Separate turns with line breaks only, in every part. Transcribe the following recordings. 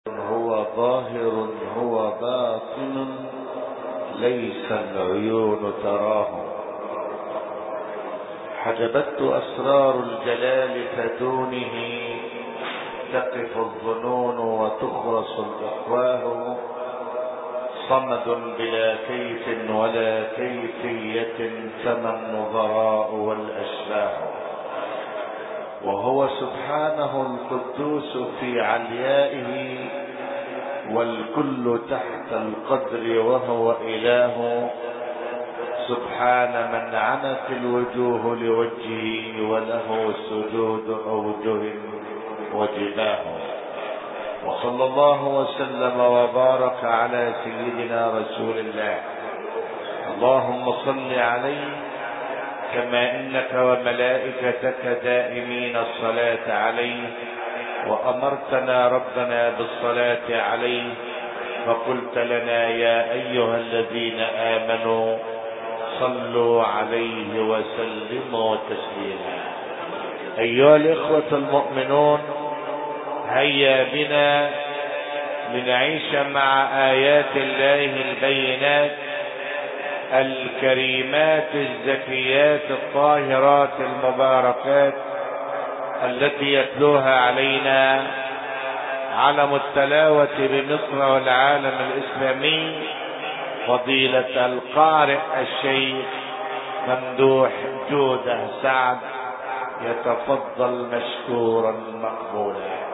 هو ظاهر هو باطن ليس العيون تراه. حجبته أسرار الجلال فدونه تقف الظنون وتخرص الأفواه. صمد بلا كيف ولا كيفية فما النظراء والأشباح. وهو سبحانه القدوس في عليائه والكل تحت القدر وهو إله. سبحان من عنت الوجوه لوجهه وله سجود أوجه وجباه. وصلى الله وسلم وبارك على سيدنا رسول الله. اللهم صل عليه كما إنك وملائكتك دائمين الصلاة عليه، وأمرتنا ربنا بالصلاة عليه، فقلت لنا يا أيها الذين آمنوا صلوا عليه وسلموا تسليما. أيها الإخوة المؤمنون، هيا بنا لنعيش مع آيات الله البينات الكريمات الزكيات الطاهرات المباركات التي يتلوها علينا علم التلاوة بمصر والعالم الإسلامي فضيلة القارئ الشيخ ممدوح جودة سعد، يتفضل مشكورا مقبولا.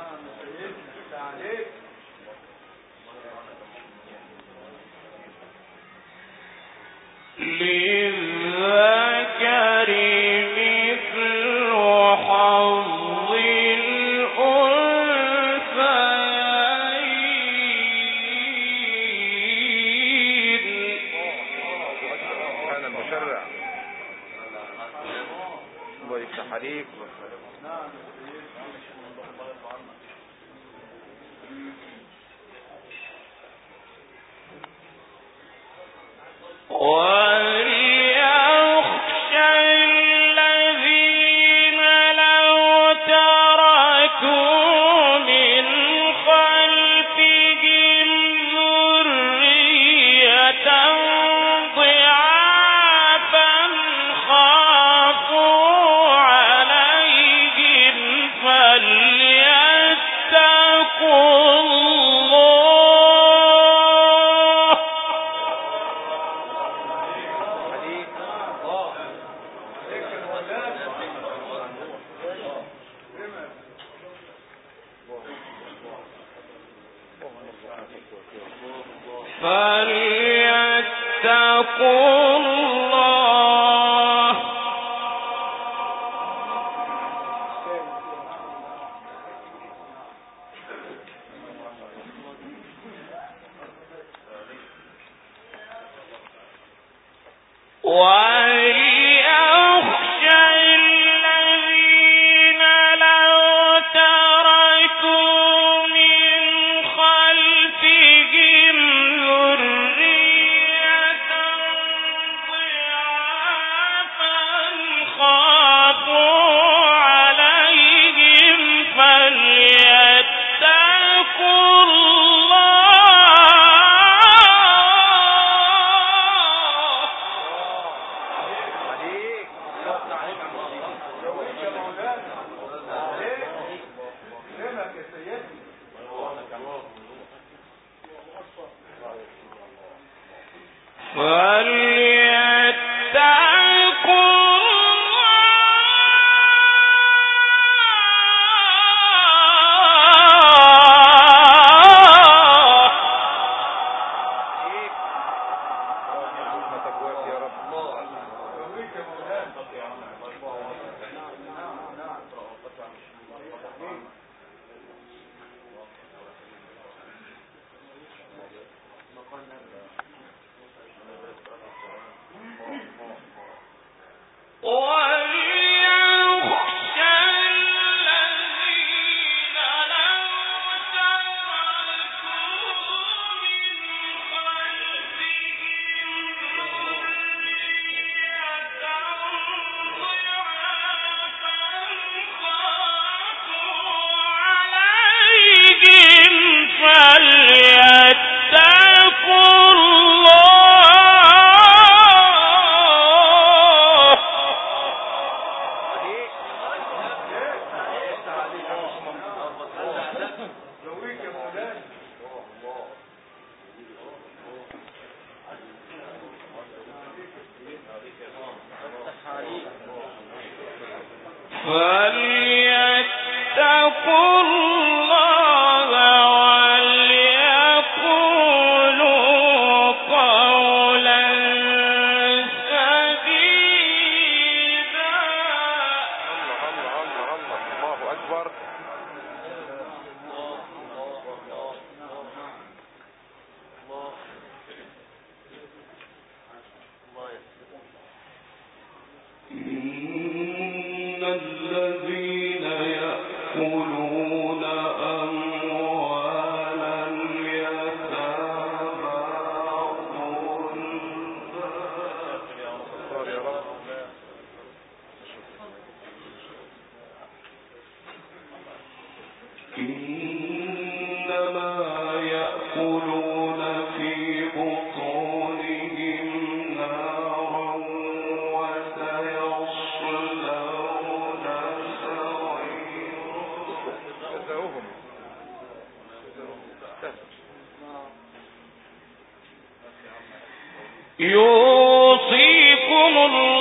يوصيكم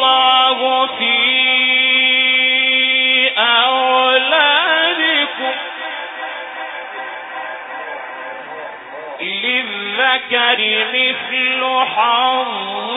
الله في أولادكم للذكر مثل حظ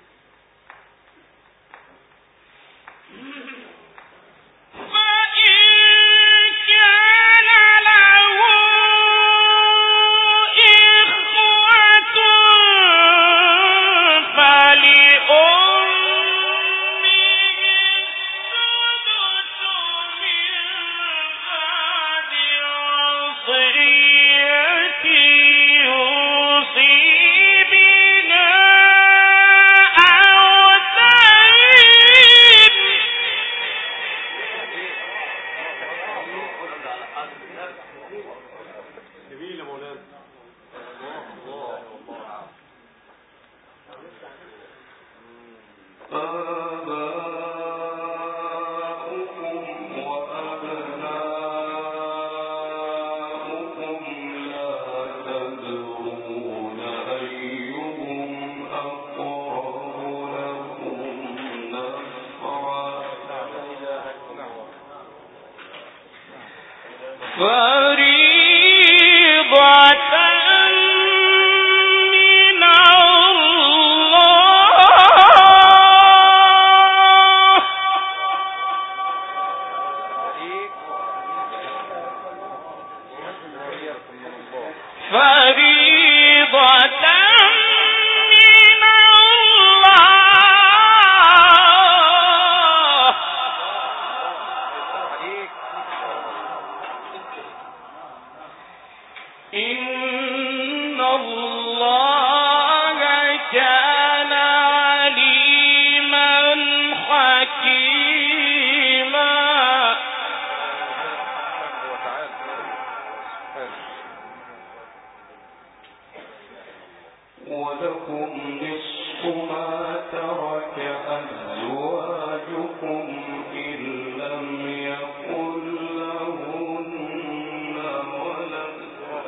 فإن الله كان عليما حكيما.
ولكم نصف ما ترك أزواجكم إن لم يكن لهن ولد.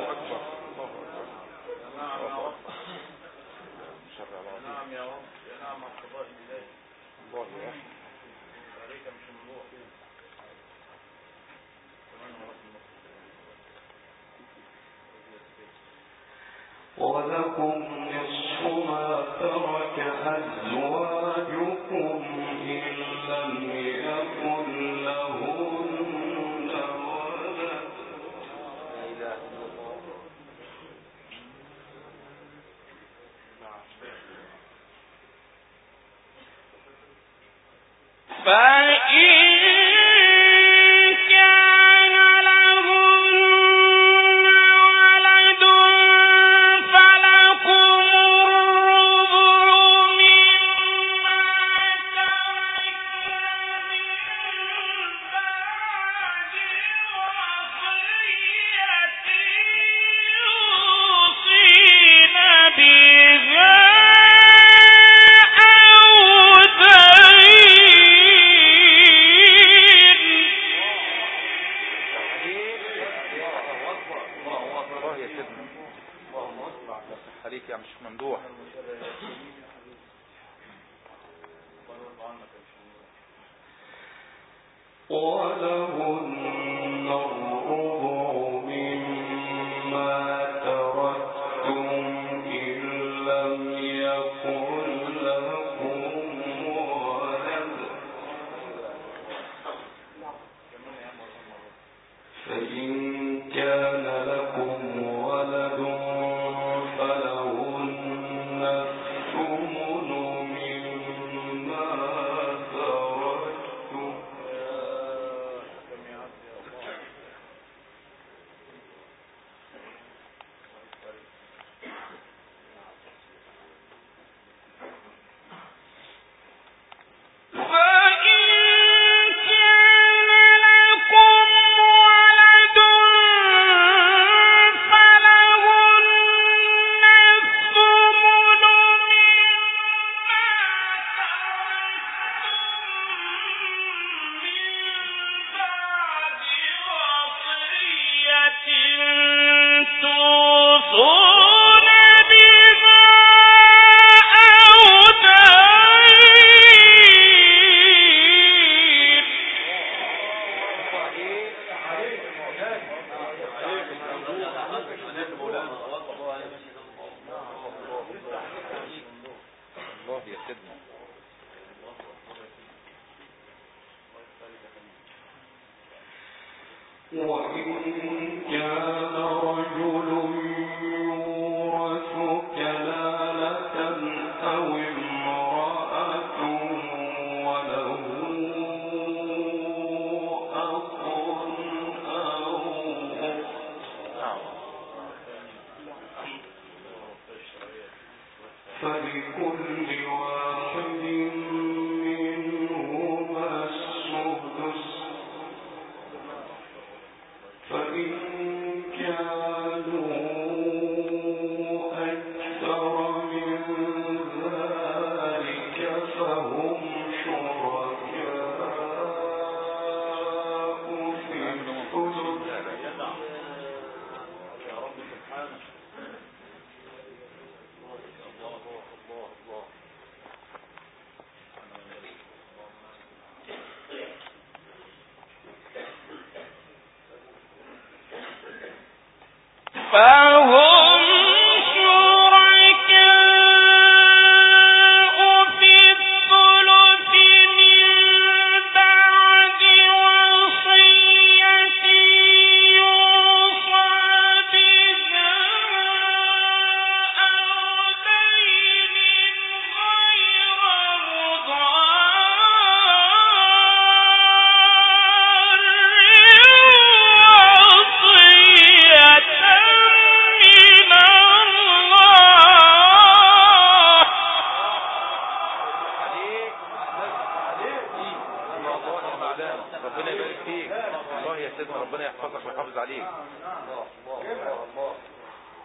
ولكم نصف ما ترك أزواجكم إن لم يكن لهن ولد.
فإن ولهن الربع مما تركتم إن لم يكن لكم ولد. فإن كان لكم ولد فلهن الثمن مما تركتم. وإن كان رجل يورث كلالة أو امرأة وله أخ أو أخت فلكل واحد منهما السدس. فإن كانوا أكثر من ذلك فهم شركاء في الثلث. فهم شركاء في الثلث من بعد وصية يوصى بها أو دين غير مضار وصية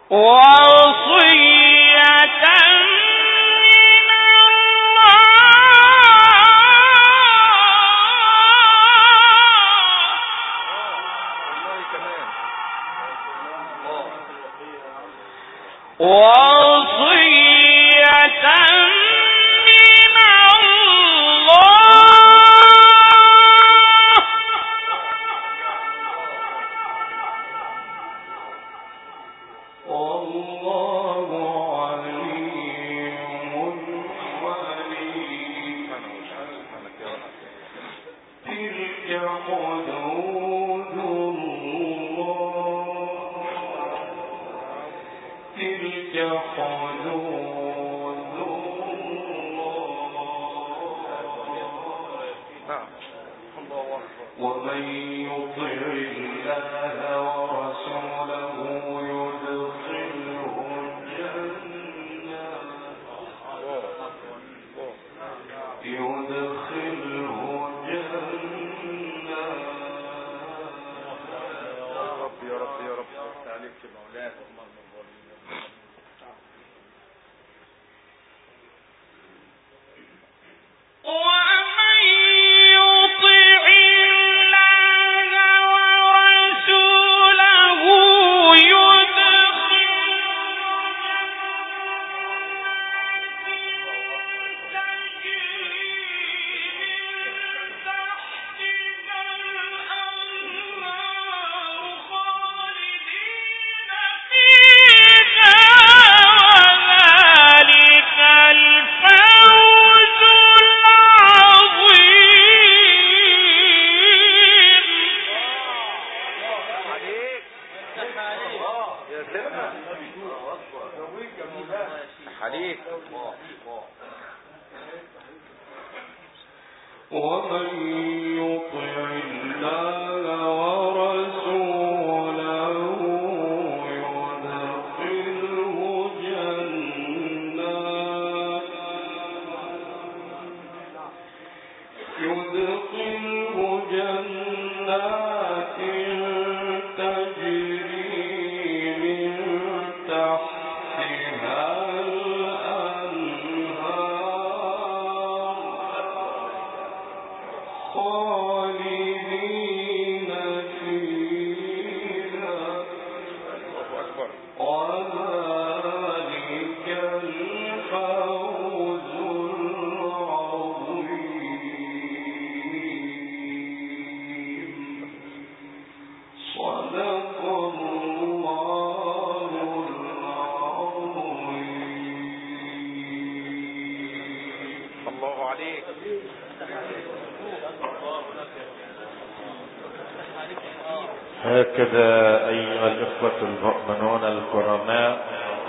هكذا أيها الإخوة المؤمنون الكرماء،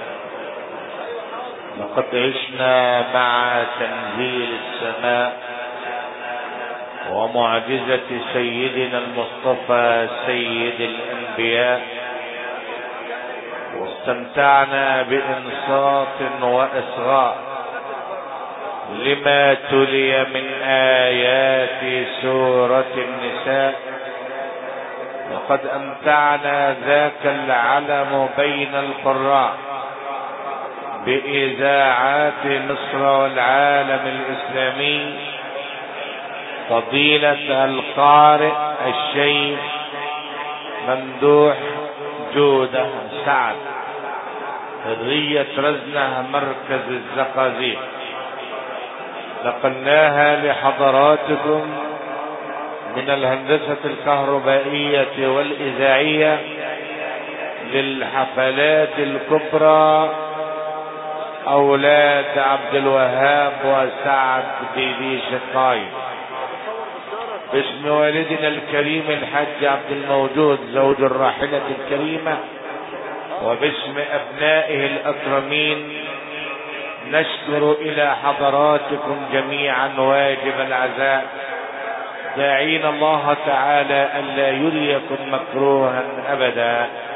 لقد عشنا مع تنزيل السماء ومعجزة سيدنا المصطفى سيد الأنبياء، واستمتعنا بإنصات وإصغاء لما تلي من آيات سورة النساء. وقد أمتعنا ذاك العلم بين القراء بإذاعات مصر والعالم الإسلامي فضيلة القارئ الشيخ ممدوح جودة سعد، حرية رزنة، مركز الزقازيق. نقلناها لحضراتكم من الهندسة الكهربائية والإذاعية للحفلات الكبرى أولاد عبد الوهاب وسعد بيبي شقاي، باسم والدنا الكريم الحاج عبد الموجود زوج الراحلة الكريمة، وباسم أبنائه الأكرمين، نشكر إلى حضراتكم جميعا واجب العزاء، داعين الله تعالى ألا يريكم مكروها أبدا.